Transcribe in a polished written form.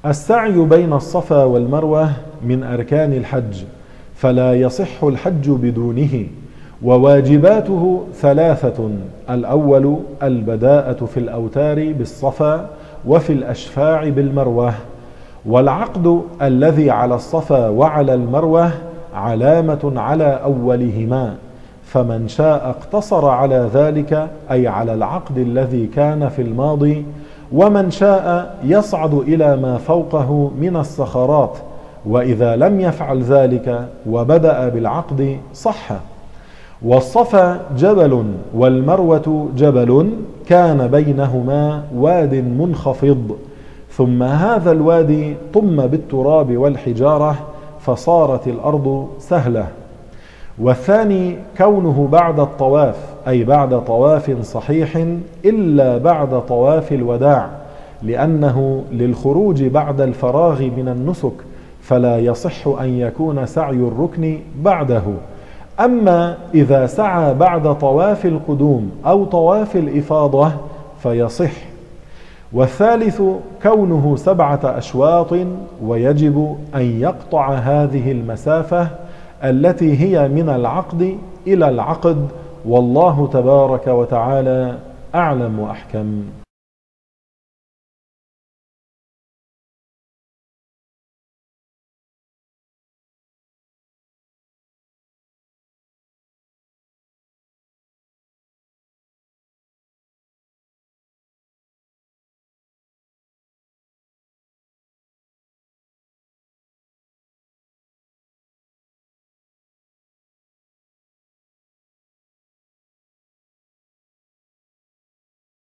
السعي بين الصفا والمروة من أركان الحج، فلا يصح الحج بدونه، وواجباته ثلاثة: الأول البداءة في الأوتار بالصفا وفي الأشفاع بالمروة، والعقد الذي على الصفا وعلى المروة علامة على أولهما، فمن شاء اقتصر على ذلك أي على العقد الذي كان في الماضي، ومن شاء يصعد إلى ما فوقه من الصخرات، وإذا لم يفعل ذلك وبدأ بالعقد صح. والصفا جبل والمروة جبل كان بينهما واد منخفض، ثم هذا الوادي طم بالتراب والحجارة فصارت الأرض سهلة. والثاني كونه بعد الطواف، أي بعد طواف صحيح إلا بعد طواف الوداع، لأنه للخروج بعد الفراغ من النسك، فلا يصح أن يكون سعي الركن بعده. أما إذا سعى بعد طواف القدوم أو طواف الإفاضة فيصح. والثالث كونه 7 أشواط، ويجب أن يقطع هذه المسافة التي هي من العقد إلى العقد، والله تبارك وتعالى أعلم وأحكم.